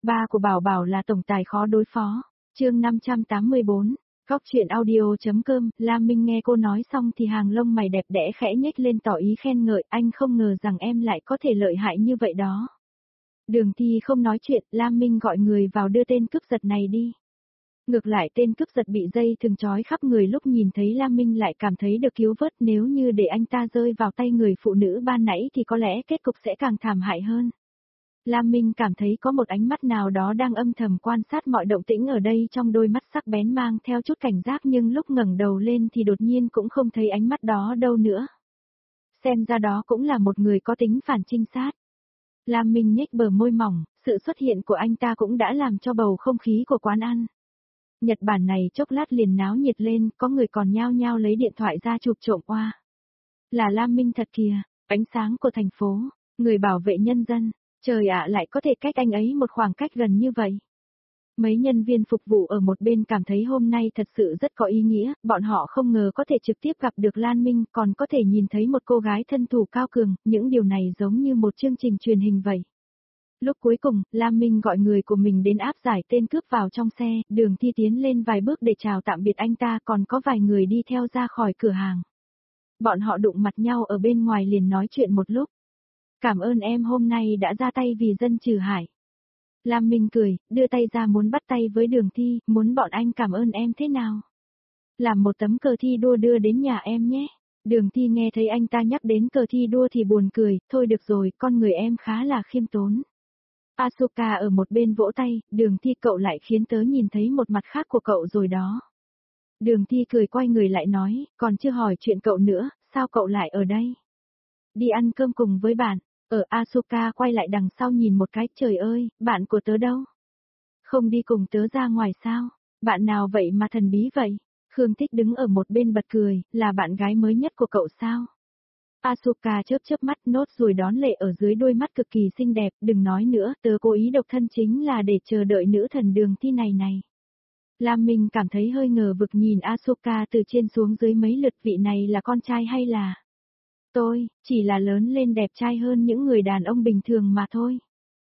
Ba của Bảo Bảo là tổng tài khó đối phó. Chương 584. Góc truyện audio.com. Lam Minh nghe cô nói xong thì hàng lông mày đẹp đẽ khẽ nhếch lên tỏ ý khen ngợi, anh không ngờ rằng em lại có thể lợi hại như vậy đó. Đường Thi không nói chuyện, Lam Minh gọi người vào đưa tên cướp giật này đi. Ngược lại tên cướp giật bị dây thừng trói khắp người lúc nhìn thấy Lam Minh lại cảm thấy được cứu vớt, nếu như để anh ta rơi vào tay người phụ nữ ban nãy thì có lẽ kết cục sẽ càng thảm hại hơn. Lam Minh cảm thấy có một ánh mắt nào đó đang âm thầm quan sát mọi động tĩnh ở đây, trong đôi mắt sắc bén mang theo chút cảnh giác, nhưng lúc ngẩng đầu lên thì đột nhiên cũng không thấy ánh mắt đó đâu nữa. Xem ra đó cũng là một người có tính phản trinh sát. Lam Minh nhếch bờ môi mỏng, sự xuất hiện của anh ta cũng đã làm cho bầu không khí của quán ăn Nhật Bản này chốc lát liền náo nhiệt lên, có người còn nhao nhao lấy điện thoại ra chụp trộm qua. Là Lam Minh thật kìa, ánh sáng của thành phố, người bảo vệ nhân dân, trời ạ, lại có thể cách anh ấy một khoảng cách gần như vậy. Mấy nhân viên phục vụ ở một bên cảm thấy hôm nay thật sự rất có ý nghĩa, bọn họ không ngờ có thể trực tiếp gặp được Lan Minh, còn có thể nhìn thấy một cô gái thân thủ cao cường, những điều này giống như một chương trình truyền hình vậy. Lúc cuối cùng, Lam Minh gọi người của mình đến áp giải tên cướp vào trong xe, Đường Thi tiến lên vài bước để chào tạm biệt anh ta, còn có vài người đi theo ra khỏi cửa hàng. Bọn họ đụng mặt nhau ở bên ngoài liền nói chuyện một lúc. Cảm ơn em hôm nay đã ra tay vì dân trừ hại. Lam Minh cười, đưa tay ra muốn bắt tay với Đường Thi, muốn bọn anh cảm ơn em thế nào? Làm một tấm cờ thi đua đưa đến nhà em nhé. Đường Thi nghe thấy anh ta nhắc đến cờ thi đua thì buồn cười, thôi được rồi, con người em khá là khiêm tốn. Asuka ở một bên vỗ tay, Đường Thi cậu lại khiến tớ nhìn thấy một mặt khác của cậu rồi đó. Đường Thi cười quay người lại nói, còn chưa hỏi chuyện cậu nữa, sao cậu lại ở đây? Đi ăn cơm cùng với bạn. Asuka quay lại đằng sau nhìn một cái, trời ơi, bạn của tớ đâu? Không đi cùng tớ ra ngoài sao? Bạn nào vậy mà thần bí vậy? Khương Thích đứng ở một bên bật cười, là bạn gái mới nhất của cậu sao? Asuka chớp chớp mắt, nốt ruồi đón lệ ở dưới đôi mắt cực kỳ xinh đẹp, đừng nói nữa, tớ cố ý độc thân chính là để chờ đợi nữ thần Đường Thi này. Lam Minh cảm thấy hơi ngờ vực nhìn Asuka từ trên xuống dưới mấy lượt, vị này là con trai hay là... Tôi, chỉ là lớn lên đẹp trai hơn những người đàn ông bình thường mà thôi.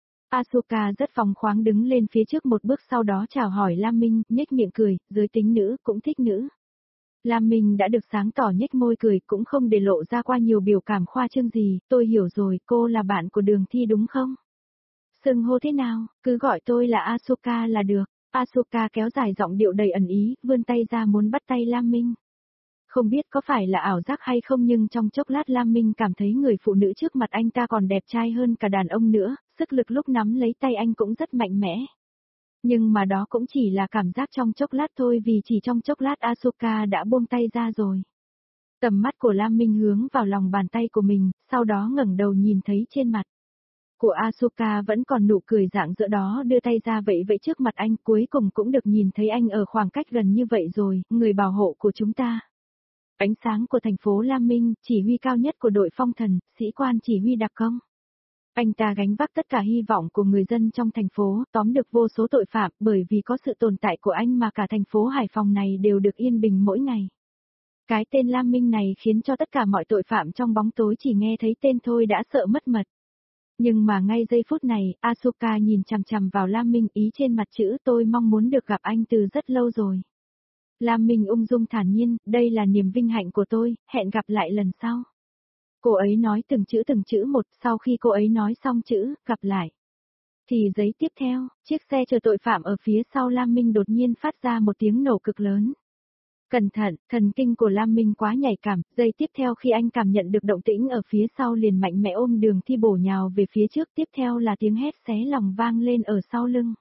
Asuka rất phóng khoáng đứng lên phía trước một bước, sau đó chào hỏi Lam Minh, nhếch miệng cười, giới tính nữ, cũng thích nữ. Lam Minh đã được sáng tỏ nhếch môi cười, cũng không để lộ ra qua nhiều biểu cảm khoa trương gì, tôi hiểu rồi, cô là bạn của Đường Thi đúng không? Xưng hô thế nào, cứ gọi tôi là Asuka là được. Asuka kéo dài giọng điệu đầy ẩn ý, vươn tay ra muốn bắt tay Lam Minh. Không biết có phải là ảo giác hay không, nhưng trong chốc lát Lam Minh cảm thấy người phụ nữ trước mặt anh ta còn đẹp trai hơn cả đàn ông nữa, sức lực lúc nắm lấy tay anh cũng rất mạnh mẽ. Nhưng mà đó cũng chỉ là cảm giác trong chốc lát thôi, vì chỉ trong chốc lát Asuka đã buông tay ra rồi. Tầm mắt của Lam Minh hướng vào lòng bàn tay của mình, sau đó ngẩng đầu nhìn thấy trên mặt của Asuka vẫn còn nụ cười rạng rỡ đó, đưa tay ra vậy trước mặt anh, cuối cùng cũng được nhìn thấy anh ở khoảng cách gần như vậy rồi, người bảo hộ của chúng ta. Ánh sáng của thành phố Lam Minh, chỉ huy cao nhất của đội phong thần, sĩ quan chỉ huy đặc công. Anh ta gánh vác tất cả hy vọng của người dân trong thành phố, tóm được vô số tội phạm, bởi vì có sự tồn tại của anh mà cả thành phố Hải Phòng này đều được yên bình mỗi ngày. Cái tên Lam Minh này khiến cho tất cả mọi tội phạm trong bóng tối chỉ nghe thấy tên thôi đã sợ mất mật. Nhưng mà ngay giây phút này, Asuka nhìn chằm chằm vào Lam Minh, ý trên mặt chữ tôi mong muốn được gặp anh từ rất lâu rồi. Lam Minh ung dung thản nhiên, đây là niềm vinh hạnh của tôi, hẹn gặp lại lần sau. Cô ấy nói từng chữ một, sau khi cô ấy nói xong chữ, gặp lại. Thì giây tiếp theo, chiếc xe chở tội phạm ở phía sau Lam Minh đột nhiên phát ra một tiếng nổ cực lớn. Cẩn thận, thần kinh của Lam Minh quá nhạy cảm, giây tiếp theo khi anh cảm nhận được động tĩnh ở phía sau liền mạnh mẽ ôm Đường Thi bổ nhào về phía trước, tiếp theo là tiếng hét xé lòng vang lên ở sau lưng.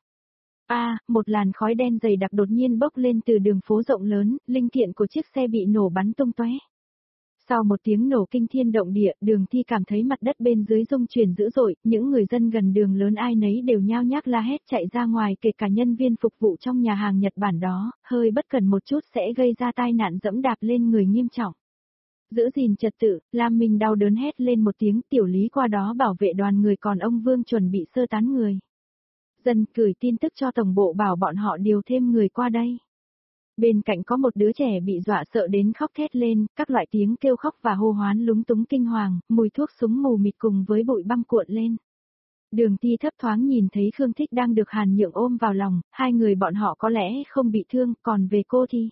Một làn khói đen dày đặc đột nhiên bốc lên từ đường phố rộng lớn, linh kiện của chiếc xe bị nổ bắn tung tóe. Sau một tiếng nổ kinh thiên động địa, Đường Thi cảm thấy mặt đất bên dưới rung chuyển dữ dội, những người dân gần đường lớn ai nấy đều nhao nhác la hét chạy ra ngoài, kể cả nhân viên phục vụ trong nhà hàng Nhật Bản đó, hơi bất cẩn một chút sẽ gây ra tai nạn dẫm đạp lên người nghiêm trọng. Giữ gìn trật tự, Lam Minh đau đớn hét lên một tiếng, Tiểu Lý qua đó bảo vệ đoàn người, còn ông Vương chuẩn bị sơ tán người. Dần gửi tin tức cho tổng bộ bảo bọn họ điều thêm người qua đây. Bên cạnh có một đứa trẻ bị dọa sợ đến khóc thét lên, các loại tiếng kêu khóc và hô hoán lúng túng kinh hoàng, mùi thuốc súng mù mịt cùng với bụi băng cuộn lên. Đường Thi thấp thoáng nhìn thấy Khương Thích đang được Hàn Nhượng ôm vào lòng, hai người bọn họ có lẽ không bị thương, còn về cô thì...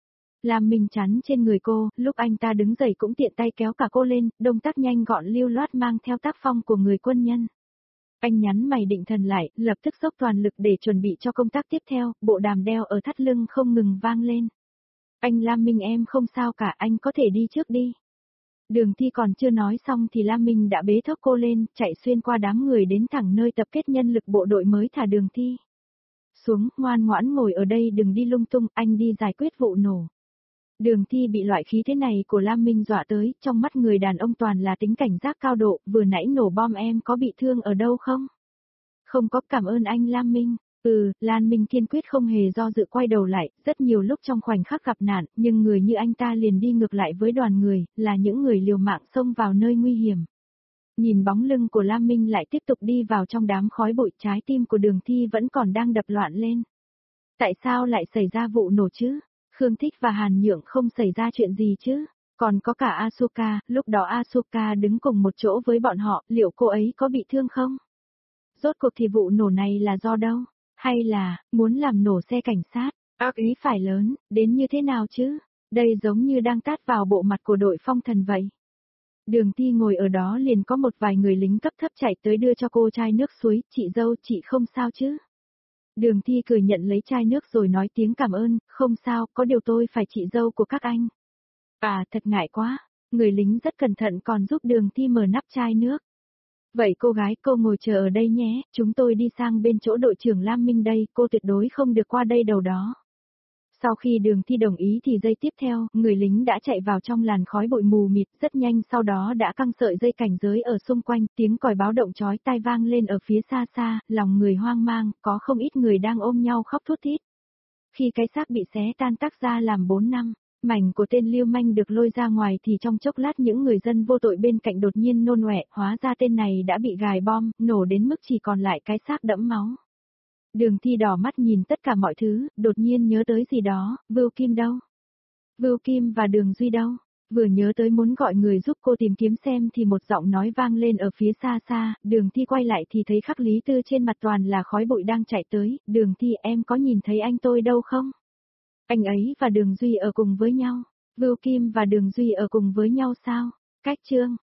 Lam Minh chắn trên người cô, lúc anh ta đứng dậy cũng tiện tay kéo cả cô lên, động tác nhanh gọn lưu loát mang theo tác phong của người quân nhân. Anh nhắn mày định thần lại, lập tức dốc toàn lực để chuẩn bị cho công tác tiếp theo, bộ đàm đeo ở thắt lưng không ngừng vang lên. Anh Lam Minh em không sao cả, anh có thể đi trước đi. Đường Thi còn chưa nói xong thì Lam Minh đã bế thốc cô lên, chạy xuyên qua đám người đến thẳng nơi tập kết nhân lực bộ đội mới thả Đường Thi. Xuống, ngoan ngoãn ngồi ở đây đừng đi lung tung, anh đi giải quyết vụ nổ. Đường Thi bị loại khí thế này của Lam Minh dọa tới, trong mắt người đàn ông toàn là tính cảnh giác cao độ, vừa nãy nổ bom em có bị thương ở đâu không? Không có, cảm ơn anh Lam Minh. Lan Minh kiên quyết không hề do dự quay đầu lại, rất nhiều lúc trong khoảnh khắc gặp nạn, nhưng người như anh ta liền đi ngược lại với đoàn người, là những người liều mạng xông vào nơi nguy hiểm. Nhìn bóng lưng của Lam Minh lại tiếp tục đi vào trong đám khói bụi, trái tim của Đường Thi vẫn còn đang đập loạn lên. Tại sao lại xảy ra vụ nổ chứ? Khương Thích và Hàn Nhượng không xảy ra chuyện gì chứ? Còn có cả Asuka, lúc đó Asuka đứng cùng một chỗ với bọn họ, liệu cô ấy có bị thương không? Rốt cuộc thì vụ nổ này là do đâu? Hay là, muốn làm nổ xe cảnh sát? Ác ý phải lớn, đến như thế nào chứ? Đây giống như đang tát vào bộ mặt của đội phong thần vậy. Đường Thi ngồi ở đó liền có một vài người lính cấp thấp chạy tới đưa cho cô chai nước suối, chị dâu chị không sao chứ? Đường Thi cười nhận lấy chai nước rồi nói tiếng cảm ơn, không sao, có điều tôi phải chị dâu của các anh. À, thật ngại quá, người lính rất cẩn thận còn giúp Đường Thi mở nắp chai nước. Vậy cô gái cô ngồi chờ ở đây nhé, chúng tôi đi sang bên chỗ đội trưởng Lam Minh đây, cô tuyệt đối không được qua đây đâu đó. Sau khi Đường Thi đồng ý thì giây tiếp theo, người lính đã chạy vào trong làn khói bụi mù mịt, rất nhanh sau đó đã căng sợi dây cảnh giới ở xung quanh, tiếng còi báo động chói tai vang lên ở phía xa xa, lòng người hoang mang, có không ít người đang ôm nhau khóc thút thít. Khi cái xác bị xé tan tác ra làm 4 năm, mảnh của tên lưu manh được lôi ra ngoài thì trong chốc lát những người dân vô tội bên cạnh đột nhiên nôn ọe, hóa ra tên này đã bị gài bom, nổ đến mức chỉ còn lại cái xác đẫm máu. Đường Thi đỏ mắt nhìn tất cả mọi thứ, đột nhiên nhớ tới gì đó, Vưu Kim đâu? Vưu Kim và Đường Duy đâu? Vừa nhớ tới muốn gọi người giúp cô tìm kiếm xem thì một giọng nói vang lên ở phía xa xa, Đường Thi quay lại thì thấy Khắc Lý Tư trên mặt toàn là khói bụi đang chạy tới, Đường Thi em có nhìn thấy anh tôi đâu không? Anh ấy và Đường Duy ở cùng với nhau. Vưu Kim và Đường Duy ở cùng với nhau sao? Cách chương